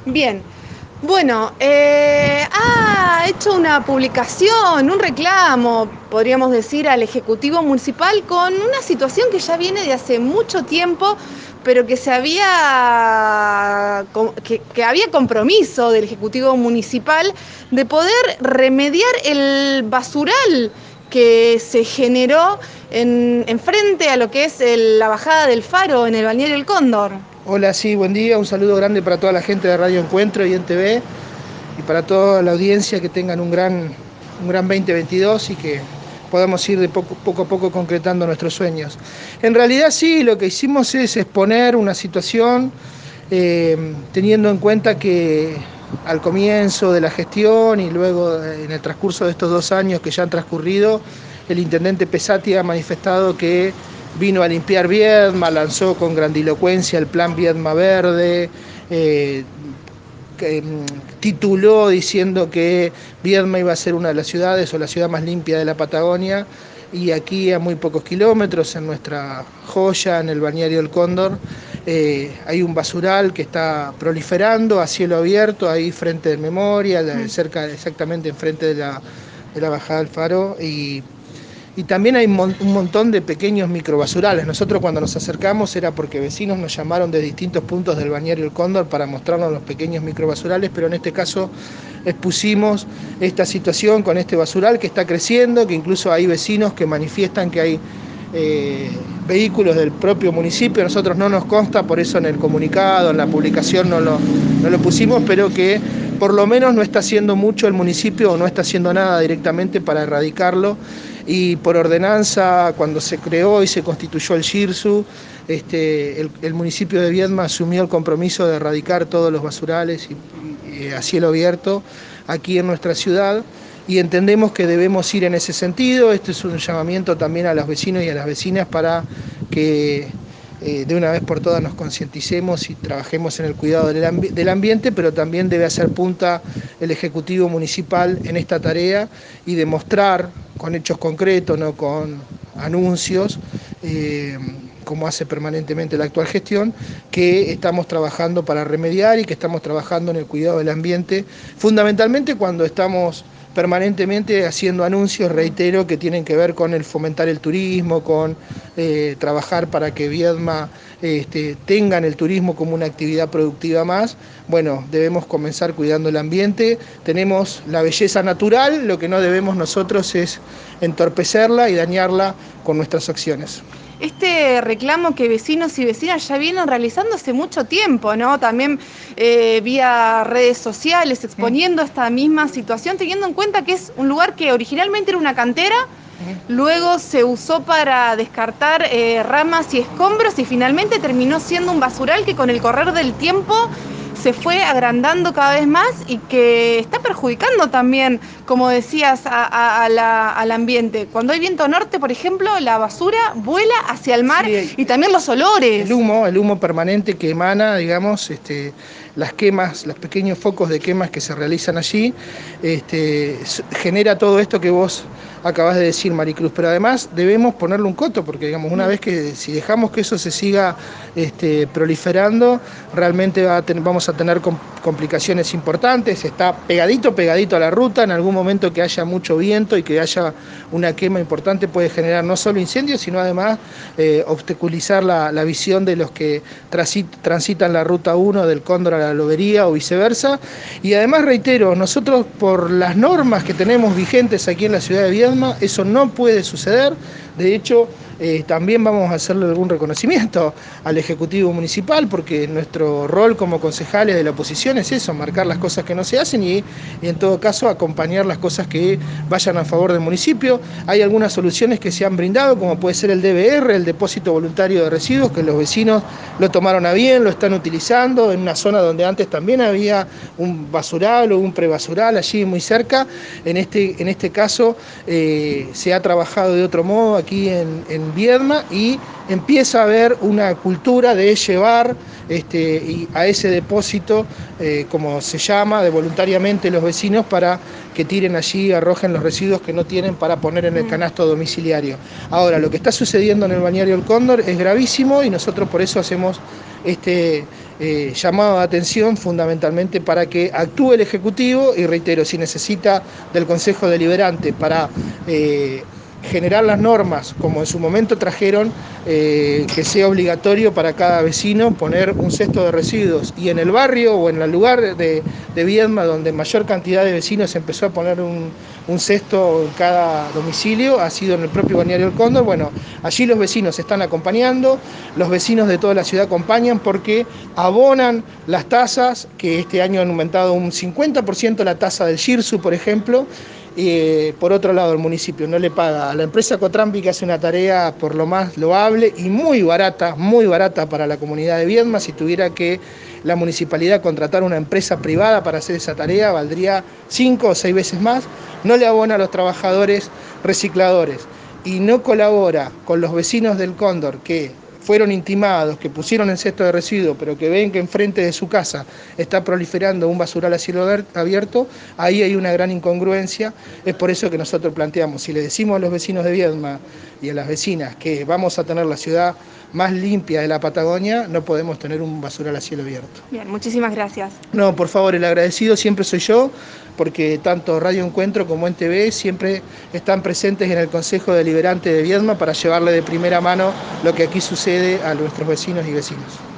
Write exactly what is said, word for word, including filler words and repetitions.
Bien, bueno, eh, ha hecho una publicación, un reclamo, podríamos decir, al Ejecutivo Municipal con una situación que ya viene de hace mucho tiempo, pero que se había, que, que había compromiso del Ejecutivo Municipal de poder remediar el basural que se generó en, en frente a lo que es el, la bajada del Faro en el balneario El Cóndor. Hola, sí, buen día, un saludo grande para toda la gente de Radio Encuentro y en T V y para toda la audiencia, que tengan un gran, un gran veinte veintidós y que podamos ir de poco, poco a poco concretando nuestros sueños. En realidad sí, lo que hicimos es exponer una situación eh, teniendo en cuenta que al comienzo de la gestión y luego en el transcurso de estos dos años que ya han transcurrido, el intendente Pesati ha manifestado que vino a limpiar Viedma, lanzó con grandilocuencia el plan Viedma Verde, eh, que, tituló diciendo que Viedma iba a ser una de las ciudades o la ciudad más limpia de la Patagonia, y aquí a muy pocos kilómetros, en nuestra joya, en el balneario El Cóndor, eh, hay un basural que está proliferando a cielo abierto, ahí frente de Memoria, mm. cerca, exactamente enfrente de la, de la bajada del Faro, y Y también hay un montón de pequeños microbasurales. Nosotros cuando nos acercamos era porque vecinos nos llamaron de distintos puntos del balneario El Cóndor para mostrarnos los pequeños microbasurales, pero en este caso expusimos esta situación con este basural que está creciendo, que incluso hay vecinos que manifiestan que hay eh, vehículos del propio municipio. A nosotros no nos consta, por eso en el comunicado, en la publicación no lo, no lo pusimos, pero que por lo menos no está haciendo mucho el municipio o no está haciendo nada directamente para erradicarlo. Y por ordenanza, cuando se creó y se constituyó el GIRSU, este, el, el municipio de Viedma asumió el compromiso de erradicar todos los basurales y, y, y a cielo abierto aquí en nuestra ciudad, y entendemos que debemos ir en ese sentido. Este es un llamamiento también a los vecinos y a las vecinas para que eh, de una vez por todas nos concienticemos y trabajemos en el cuidado del, ambi del ambiente, pero también debe hacer punta el Ejecutivo Municipal en esta tarea y demostrar con hechos concretos, no con anuncios, eh, como hace permanentemente la actual gestión, que estamos trabajando para remediar y que estamos trabajando en el cuidado del ambiente, fundamentalmente cuando estamos permanentemente haciendo anuncios, reitero, que tienen que ver con el fomentar el turismo, con eh, trabajar para que Viedma este, tengan el turismo como una actividad productiva más. Bueno, debemos comenzar cuidando el ambiente. Tenemos la belleza natural, lo que no debemos nosotros es entorpecerla y dañarla con nuestras acciones. Este reclamo que vecinos y vecinas ya vienen realizando hace mucho tiempo, ¿no? También eh, vía redes sociales, exponiendo esta misma situación, teniendo en cuenta que es un lugar que originalmente era una cantera, luego se usó para descartar eh, ramas y escombros y finalmente terminó siendo un basural que con el correr del tiempo se fue agrandando cada vez más y que está perjudicando también, como decías, a, a, a la, al ambiente. Cuando hay viento norte, por ejemplo, la basura vuela hacia el mar, sí, y también los olores. El humo, el humo permanente que emana, digamos, este, las quemas, los pequeños focos de quemas que se realizan allí, este, genera todo esto que vos acabas de decir, Maricruz, pero además debemos ponerle un coto, porque digamos, una vez que si dejamos que eso se siga este, proliferando, realmente va a ten, vamos a tener complicaciones importantes. Está pegadito, pegadito a la ruta. En algún momento que haya mucho viento y que haya una quema importante puede generar no solo incendios, sino además eh, obstaculizar la, la visión de los que transitan la ruta uno del Cóndor a la Lobería o viceversa. Y además reitero, nosotros por las normas que tenemos vigentes aquí en la ciudad de Viedma, eso no puede suceder. De hecho, eh, también vamos a hacerle algún reconocimiento al Ejecutivo Municipal, porque nuestro rol como concejales de la oposición es eso, marcar las cosas que no se hacen y, y en todo caso acompañar las cosas que vayan a favor del municipio. Hay algunas soluciones que se han brindado, como puede ser el D B R, el depósito voluntario de residuos, que los vecinos lo tomaron a bien, lo están utilizando en una zona donde antes también había un basural o un prebasural allí muy cerca. En este, en este caso eh, se ha trabajado de otro modo aquí en, en en Viedma y empieza a haber una cultura de llevar este, y a ese depósito, eh, como se llama, de voluntariamente los vecinos para que tiren allí, arrojen los residuos que no tienen para poner en el canasto domiciliario. Ahora, lo que está sucediendo en el balneario El Cóndor es gravísimo y nosotros por eso hacemos este eh, llamado de atención fundamentalmente para que actúe el Ejecutivo y reitero, si necesita del Consejo Deliberante para eh, generar las normas, como en su momento trajeron, eh, que sea obligatorio para cada vecino poner un cesto de residuos. Y en el barrio o en el lugar de, de Viedma, donde mayor cantidad de vecinos empezó a poner un, un cesto en cada domicilio, ha sido en el propio balneario El Cóndor. Bueno, allí los vecinos están acompañando, los vecinos de toda la ciudad acompañan porque abonan las tasas, que este año han aumentado un cincuenta por ciento la tasa del Girsu, por ejemplo. Eh, por otro lado, el municipio no le paga a la empresa Cotrampi, que hace una tarea por lo más loable y muy barata, muy barata para la comunidad de Viedma. Si tuviera que la municipalidad contratar una empresa privada para hacer esa tarea, valdría cinco o seis veces más. No le abona a los trabajadores recicladores y no colabora con los vecinos del Cóndor que fueron intimados, que pusieron el cesto de residuos, pero que ven que enfrente de su casa está proliferando un basural a cielo abierto, ahí hay una gran incongruencia. Es por eso que nosotros planteamos, si le decimos a los vecinos de Viedma y a las vecinas que vamos a tener la ciudad más limpia de la Patagonia, no podemos tener un basural a cielo abierto. Bien, muchísimas gracias. No, por favor, el agradecido siempre soy yo, porque tanto Radio Encuentro como N T V siempre están presentes en el Consejo Deliberante de Viedma para llevarle de primera mano lo que aquí sucede a nuestros vecinos y vecinas.